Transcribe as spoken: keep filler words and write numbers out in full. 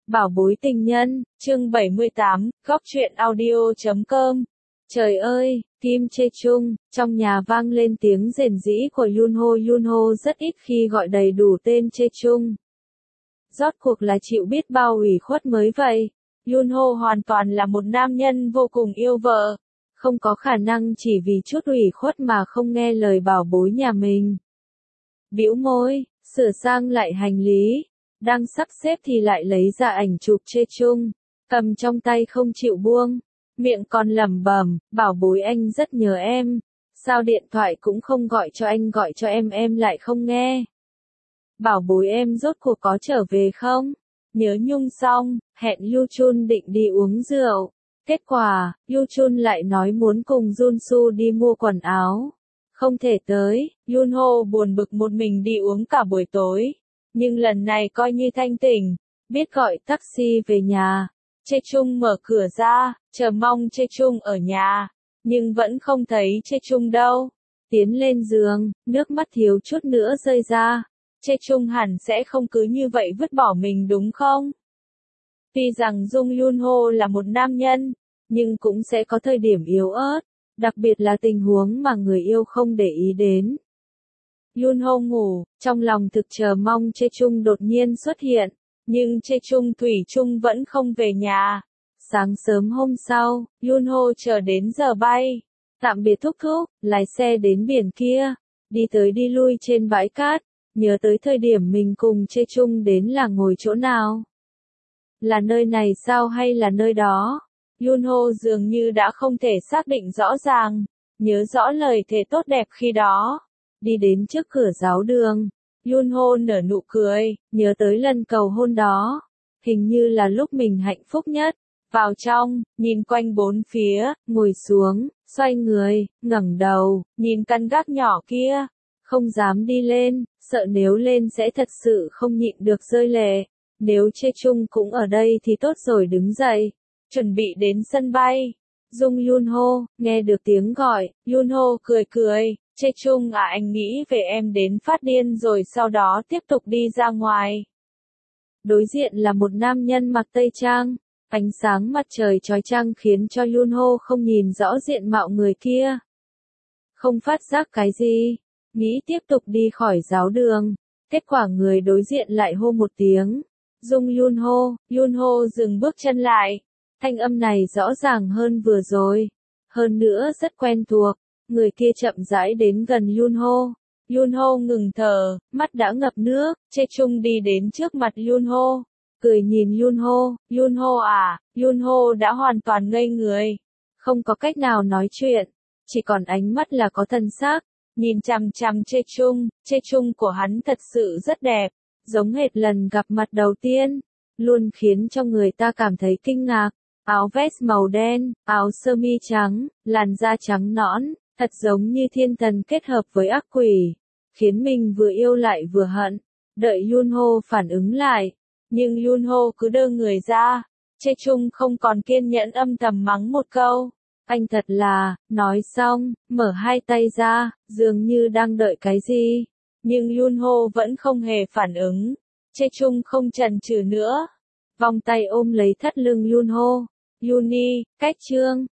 Bảo bối tình nhân, chương bảy mươi tám, góc truyện audio chấm com. Trời ơi, Kim Chae Chung, trong nhà vang lên tiếng rền rĩ của Yunho. Yunho rất ít khi gọi đầy đủ tên Chae Chung. Rốt cuộc là chịu biết bao ủy khuất mới vậy. Yunho hoàn toàn là một nam nhân vô cùng yêu vợ. Không có khả năng chỉ vì chút ủy khuất mà không nghe lời bảo bối nhà mình. Bĩu môi, sửa sang lại hành lý. Đang sắp xếp thì lại lấy ra ảnh chụp Chae Chung, cầm trong tay không chịu buông, miệng còn lẩm bẩm, bảo bối anh rất nhớ em, sao điện thoại cũng không gọi cho anh, gọi cho em em lại không nghe. Bảo bối em rốt cuộc có trở về không? Nhớ nhung xong, hẹn Yu Chun định đi uống rượu, kết quả, Yu Chun lại nói muốn cùng Jun Su đi mua quần áo, không thể tới. Yunho buồn bực một mình đi uống cả buổi tối. Nhưng lần này coi như thanh tỉnh, biết gọi taxi về nhà. Chae Chung mở cửa ra, chờ mong Chae Chung ở nhà, nhưng vẫn không thấy Chae Chung đâu. Tiến lên giường, nước mắt thiếu chút nữa rơi ra. Chae Chung hẳn sẽ không cứ như vậy vứt bỏ mình đúng không? Tuy rằng Jung Yunho là một nam nhân, nhưng cũng sẽ có thời điểm yếu ớt, đặc biệt là tình huống mà người yêu không để ý đến. Yunho ngủ, trong lòng thực chờ mong Chae Chung đột nhiên xuất hiện, nhưng Chae Chung thủy chung vẫn không về nhà. Sáng sớm hôm sau, Yunho chờ đến giờ bay, tạm biệt thúc thúc, lái xe đến biển kia, đi tới đi lui trên bãi cát, nhớ tới thời điểm mình cùng Chae Chung đến là ngồi chỗ nào. Là nơi này sao hay là nơi đó? Yunho dường như đã không thể xác định rõ ràng, nhớ rõ lời thề tốt đẹp khi đó. Đi đến trước cửa giáo đường, Yunho nở nụ cười, nhớ tới lần cầu hôn đó. Hình như là lúc mình hạnh phúc nhất. Vào trong, nhìn quanh bốn phía, ngồi xuống, xoay người, ngẩng đầu, nhìn căn gác nhỏ kia. Không dám đi lên, sợ nếu lên sẽ thật sự không nhịn được rơi lệ. Nếu Chae Chung cũng ở đây thì tốt rồi, đứng dậy, chuẩn bị đến sân bay. Jung Yunho, nghe được tiếng gọi, Yunho cười cười. Chae Chung à, anh nghĩ về em đến phát điên rồi sau đó tiếp tục đi ra ngoài. Đối diện là một nam nhân mặc tây trang, ánh sáng mặt trời chói chang khiến cho Yunho không nhìn rõ diện mạo người kia. Không phát giác cái gì, nghĩ tiếp tục đi khỏi giáo đường, kết quả người đối diện lại hô một tiếng. Jung Yunho, Yunho dừng bước chân lại, thanh âm này rõ ràng hơn vừa rồi, hơn nữa rất quen thuộc. Người kia chậm rãi đến gần Yunho. Yunho ngừng thở, mắt đã ngập nước. Chae Chung đi đến trước mặt Yunho, cười nhìn Yunho. Yunho à, Yunho đã hoàn toàn ngây người, không có cách nào nói chuyện, chỉ còn ánh mắt là có thần sắc, nhìn chằm chằm Chae Chung. Chae Chung của hắn thật sự rất đẹp, giống hệt lần gặp mặt đầu tiên, luôn khiến cho người ta cảm thấy kinh ngạc. Áo vest màu đen, áo sơ mi trắng, làn da trắng nõn. Thật giống như thiên thần kết hợp với ác quỷ, khiến mình vừa yêu lại vừa hận. Đợi Yunho phản ứng lại, nhưng Yunho cứ đơ người ra. Chae Chung không còn kiên nhẫn âm thầm mắng một câu. Anh thật là, nói xong, mở hai tay ra, dường như đang đợi cái gì. Nhưng Yunho vẫn không hề phản ứng. Chae Chung không chần chừ nữa, vòng tay ôm lấy thắt lưng Yunho. Yuni, cách chương.